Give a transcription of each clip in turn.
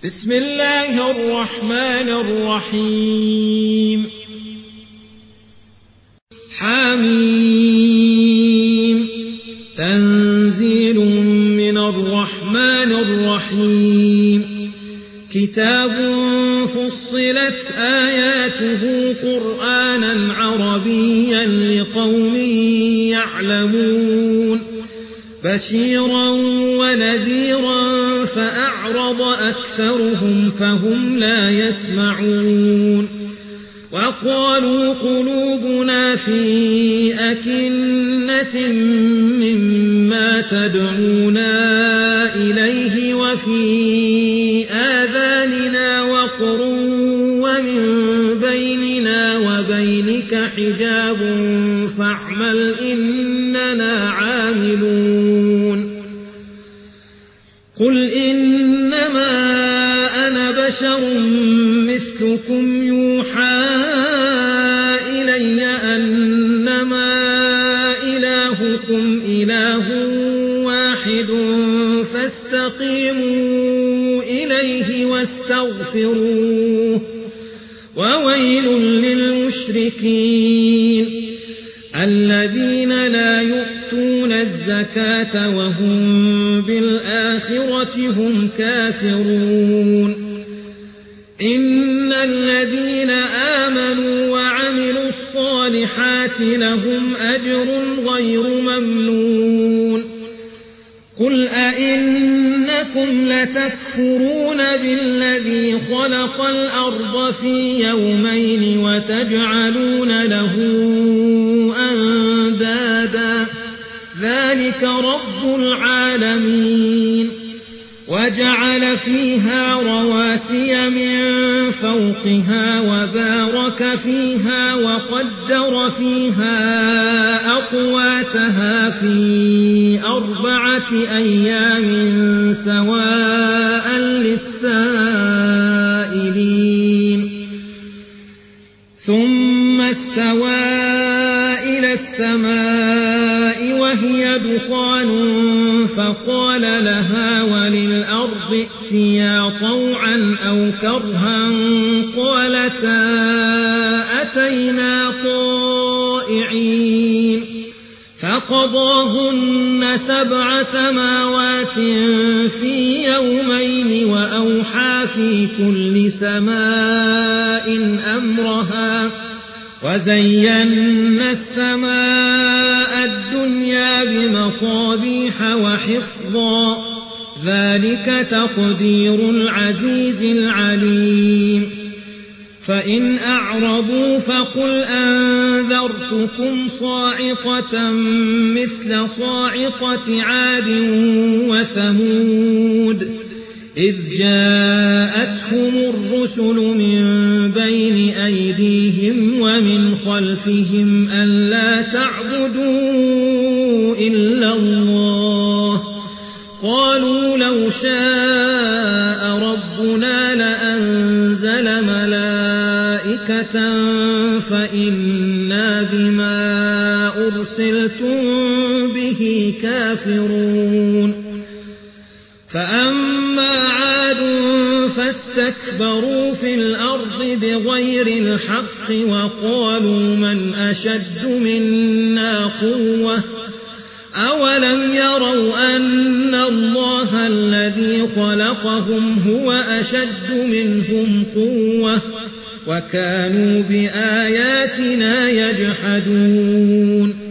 بسم الله الرحمن الرحيم حميم تنزيل من الرحمن الرحيم كتاب فصلت آياته قرآنا عربيا لقوم يعلمون بشيرا ونذيرا فأعرض أكثرهم فهم لا يسمعون وقالوا قلوبنا في أكنة مما تدعونا إليه وفي آذاننا وقر ومن بيننا وبينك حجاب فاعمل إننا عاملون قل إنما أنا بشر مثلكم يوحى إلي أنما إلهكم إله واحد فاستقيموا إليه واستغفروه وويل للمشركين الذين لا يؤتون الزكاة وهم بالآخرة هم كافرون إن الذين آمنوا وعملوا الصالحات لهم أجر غير ممنون قل أئنكم لتكفرون بالذي خلق الأرض في يومين وتجعلون له أندادا ذلك رب العالمين وجعل فيها رواسي من فوقها وبارك فيها وقدر فيها أقواتها في 4 أيام سواء للسائلين ثم استوى إلى السماء وهي دخان فقال لها وللأرض ائتيا طوعا أو كرها قالتا أتينا طائعين فقضاهن 7 سماوات في يومين وأوحى في كل سماء أمرها وزينا السماء الدنيا بمصابيح وحفظا ذلك تقدير العزيز العليم فإن أعرضوا فقل أنذرتكم صاعقة مثل صاعقة عاد وثمود إذ جاءتهم الرسل من بين أيديهم ومن خلفهم ألا تعبدوا إلا الله قالوا لو شاء ربنا لأنزل ملائكة فإنا بما أرسلتم به كافرون فأما عاد فاستكبروا في الأرض بغير الحق وقالوا من أشد منا قوة أولم يروا أن الله الذي خلقهم هو أشد منهم قوة وكانوا بآياتنا يجحدون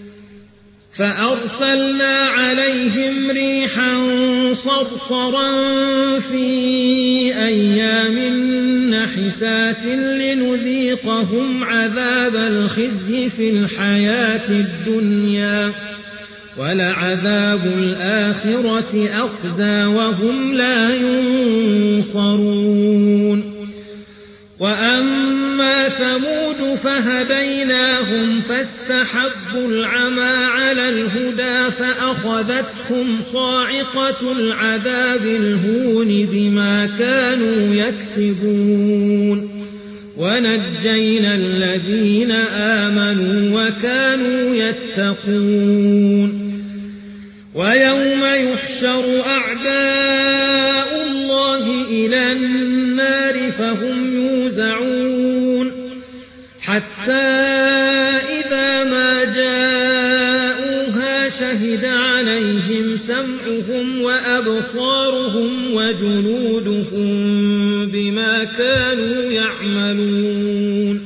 فأرسلنا عليهم ريحا صرصرا في أيام نحسات لنذيقهم عذاب الخزي في الحياة الدنيا ولعذاب الآخرة أخزى وهم لا ينصرون وأما ثمود فهديناهم فاستحبوا العمى على الهدى فأخذتهم صاعقة العذاب الهون بما كانوا يكسبون ونجينا الذين آمنوا وكانوا يتقون ويوم يحشر أعداء الله إلى النار فهم يوزعون حتى إذا ما جاءوها شهد عليهم سمعهم وأبصارهم وجلودهم بما كانوا يعملون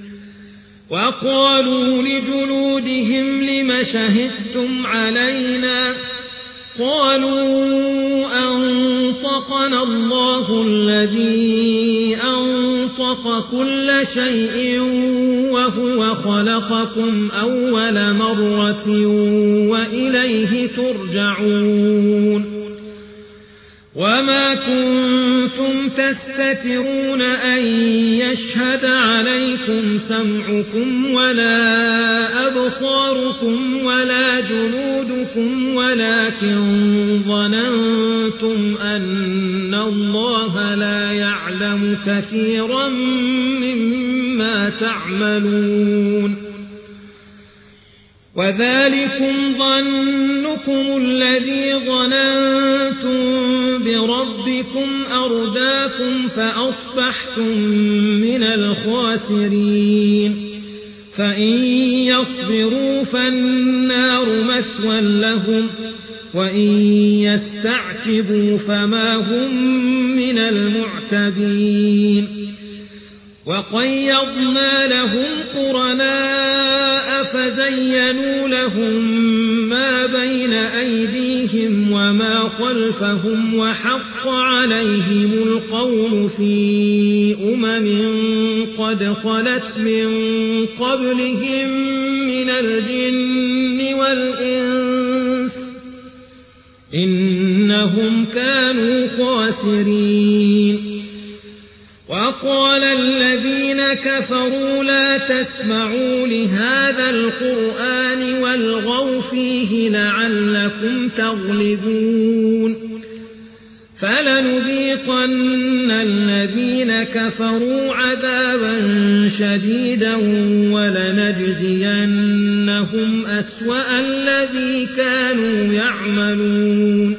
وقالوا لجلودهم لم شهدتم علينا قالوا أنطقنا الله الذي أنطق كل شيء وهو خلقكم أول مرة وإليه ترجعون وما كنتم تستترون أن يشهد عليكم سمعكم ولا أبصاركم ولا جلودكم ولكن ظننتم أن الله لا يعلم كثيرا مما تعملون وذلكم ظنكم الذي ظننتم بربكم أرداكم فأصبحتم من الخاسرين فإن يصبروا فالنار مثوى لهم وإن يستعتبوا فما هم من المعتبين وقيضنا لهم قرناء فزينوا لهم ما بين أيديهم وما خلفهم وحق عليهم القول في قد خلت من قبلهم من الجن والإنس إنهم كانوا خاسرين وقال الذين كفروا لا تسمعوا لهذا القرآن والغوا فيه لعلكم تغلبون فلنذيقن الذين كفروا عذابا شديدا ولنجزينهم أسوأ الذي كانوا يعملون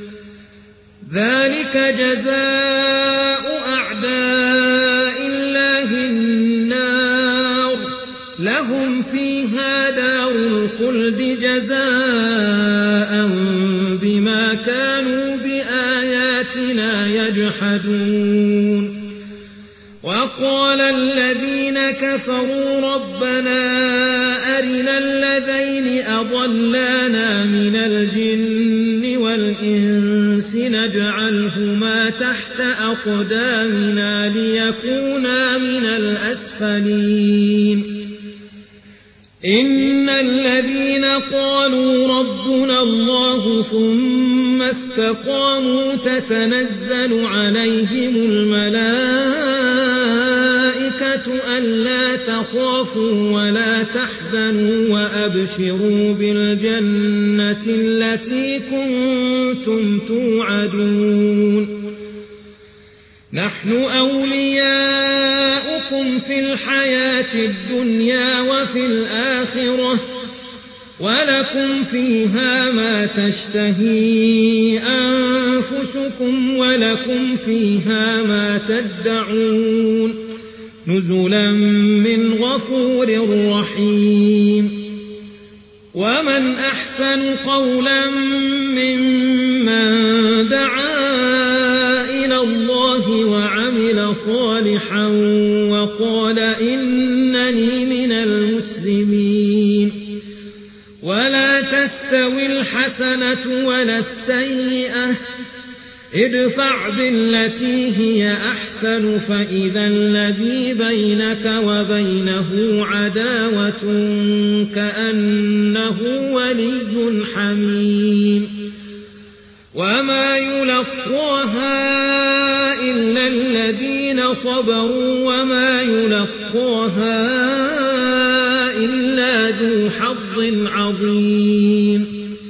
ذلك جزاء أعداء الله النار لهم فيها دار الخلد جزاء بما كانوا بآياتنا يجحدون وقال الذين كفروا ربنا أرنا الذين أضلانا من الجن والإنس نجعلهما تحت أقدامنا ليكونا من الأسفلين إن الذين قالوا ربنا الله ثم استقاموا تتنزل عليهم الملائكة ألا تخافوا ولا تحزنوا وأبشروا بالجنة التي كنتم توعدون نحن أولياؤكم في الحياة الدنيا وفي الآخرة ولكم فيها ما تشتهي أنفسكم ولكم فيها ما تدعون نزلا من غفور رحيم ومن أحسن قولا ممن دعا إلى الله وعمل صالحا وقال إنني من المسلمين ولا تستوي الحسنة ولا السيئة ادفع بالتي هي أحسن فإذا الذي بينك وبينه عداوة كأنه ولي حميم وما يلقاها إلا الذين صبروا وما يلقاها إلا ذو حظ عظيم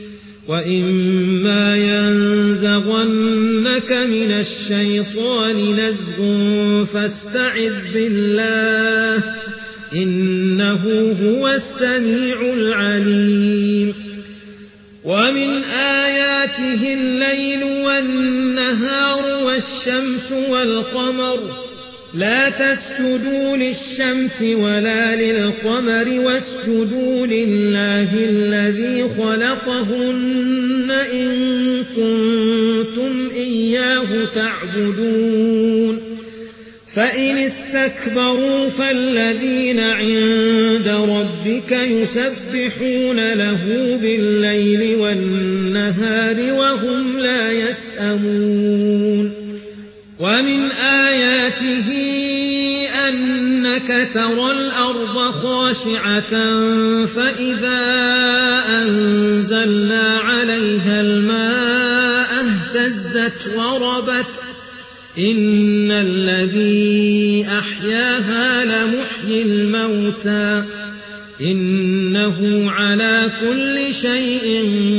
وإما ينزغنك من الشيطان نزغ فاستعذ بالله إنه هو السميع العليم ومن آياته الليل والنهار والشمس والقمر لا تسجدوا للشمس ولا للقمر واسجدوا لله الذي خلقهن إن كنتم إياه تعبدون فإن استكبروا فالذين عند ربك يسبحون له بالليل والنهار وهم لا يسأمون ومن آياته أنك ترى الأرض خاشعة فإذا أنزلنا عليها الماء اهتزت وربت إن الذي أحياها لمحيي الموتى إنه على كل شيء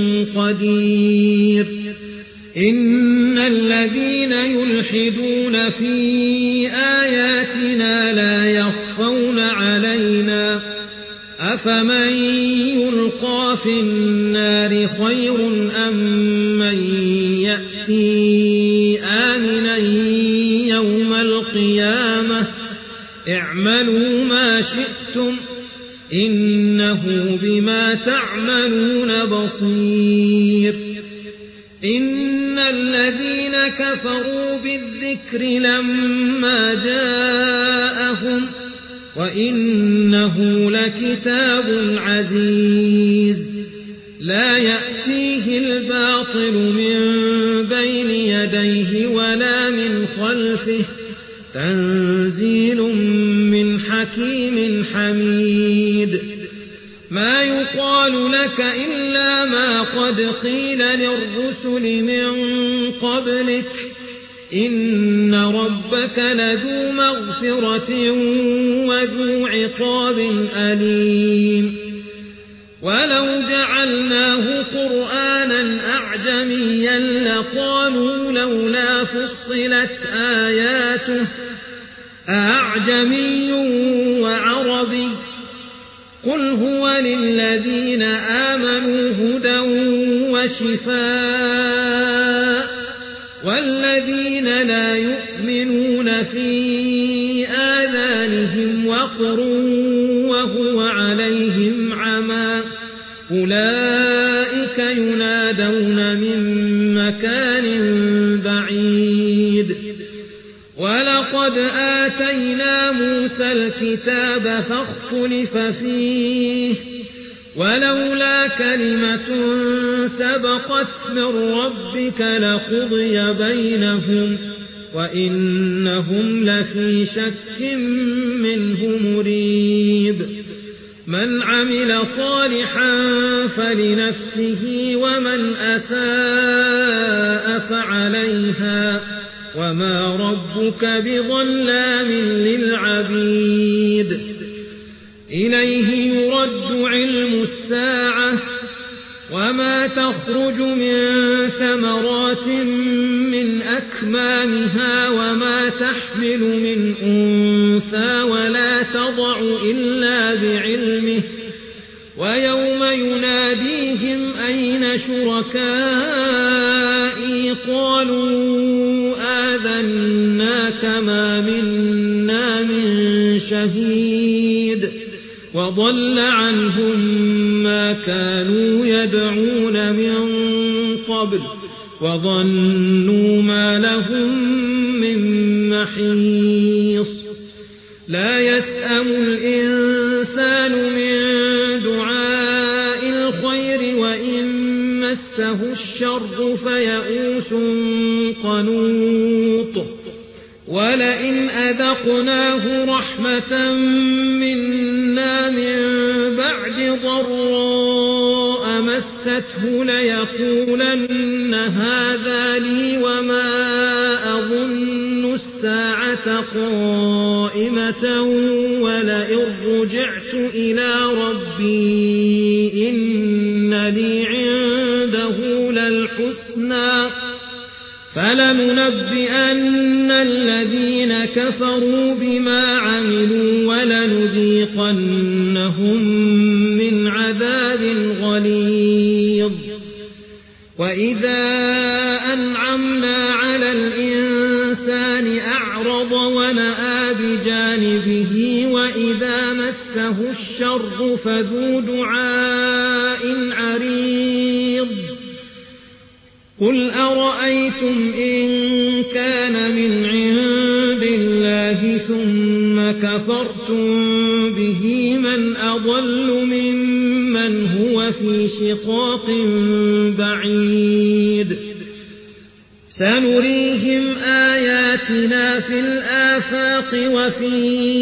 قدير إن الذين يلحدون في آياتنا لا يخفون علينا أفمن يلقى في النار خير أم من يأتي آمنا يوم القيامة اعملوا ما شئتم إنه بما تعملون بصير إن الذين كفروا بالذكر لما جاءهم وإنه لكتاب عزيز لا يأتيه الباطل من بين يديه ولا من خلفه تنزيل من حكيم حميد ما يقال لك إلا ما قد قيل للرسل من قبلك إن ربك لذو مغفرة وذو عقاب أليم ولو جعلناه قرآنا أعجميا لقالوا لولا فصلت آياته أعجمي وعربي قل هو للذين آمنوا هدى وشفاء والذين لا يؤمنون في آذانهم وقر وهو عليهم عمى أولئك ينادون من مكان بعيد ولقد آتينا موسى الكتاب فاختلف فيه ولولا كلمة سبقت من ربك لقضي بينهم وإنهم لفي شك منه مريب من عمل صالحا فلنفسه ومن أساء فعليها وما ربك بظلام للعبيد إليه يرد علم الساعة وما تخرج من ثمرات من أكمامها وما تحمل من أنثى ولا تضع إلا بعلمه ويوم يناديهم أين شركائي قالوا آذناك ما منا من شهيد وضل عنهم ما كانوا يدعون من قبل وظنوا ما لهم من محيص لا يسأم الإنسان من دعاء الخير وإن مسه الشر فيئوس قنوط ولئن أذقناه رحمة منا من بعد ضراء مسته ليقولن هذا لي وما أظن الساعة قائمة ولئن رجعت إلى ربي إن لي عنده للحسنى فلننبئن الذين كفروا بما عملوا ولنذيقنهم من عذاب غليظ وإذا أنعمنا على الإنسان أعرض ونأى بجانبه وإذا مسه الشر فذو دعاء عريض قل أرأيتم إن كان من عند الله ثم كفرتم به من أضل ممن هو في شقاق بعيد سنريهم آياتنا في الآفاق وفي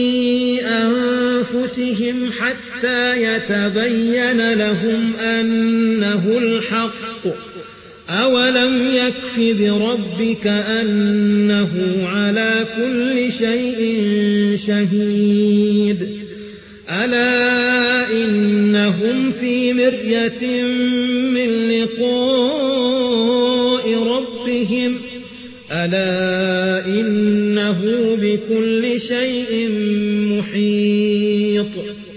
أنفسهم حتى يتبين لهم أنه الحق أولم يكف بربك أنه على كل شيء شهيد ألا إنهم في مرية من لقاء ربهم ألا إنه بكل شيء محيط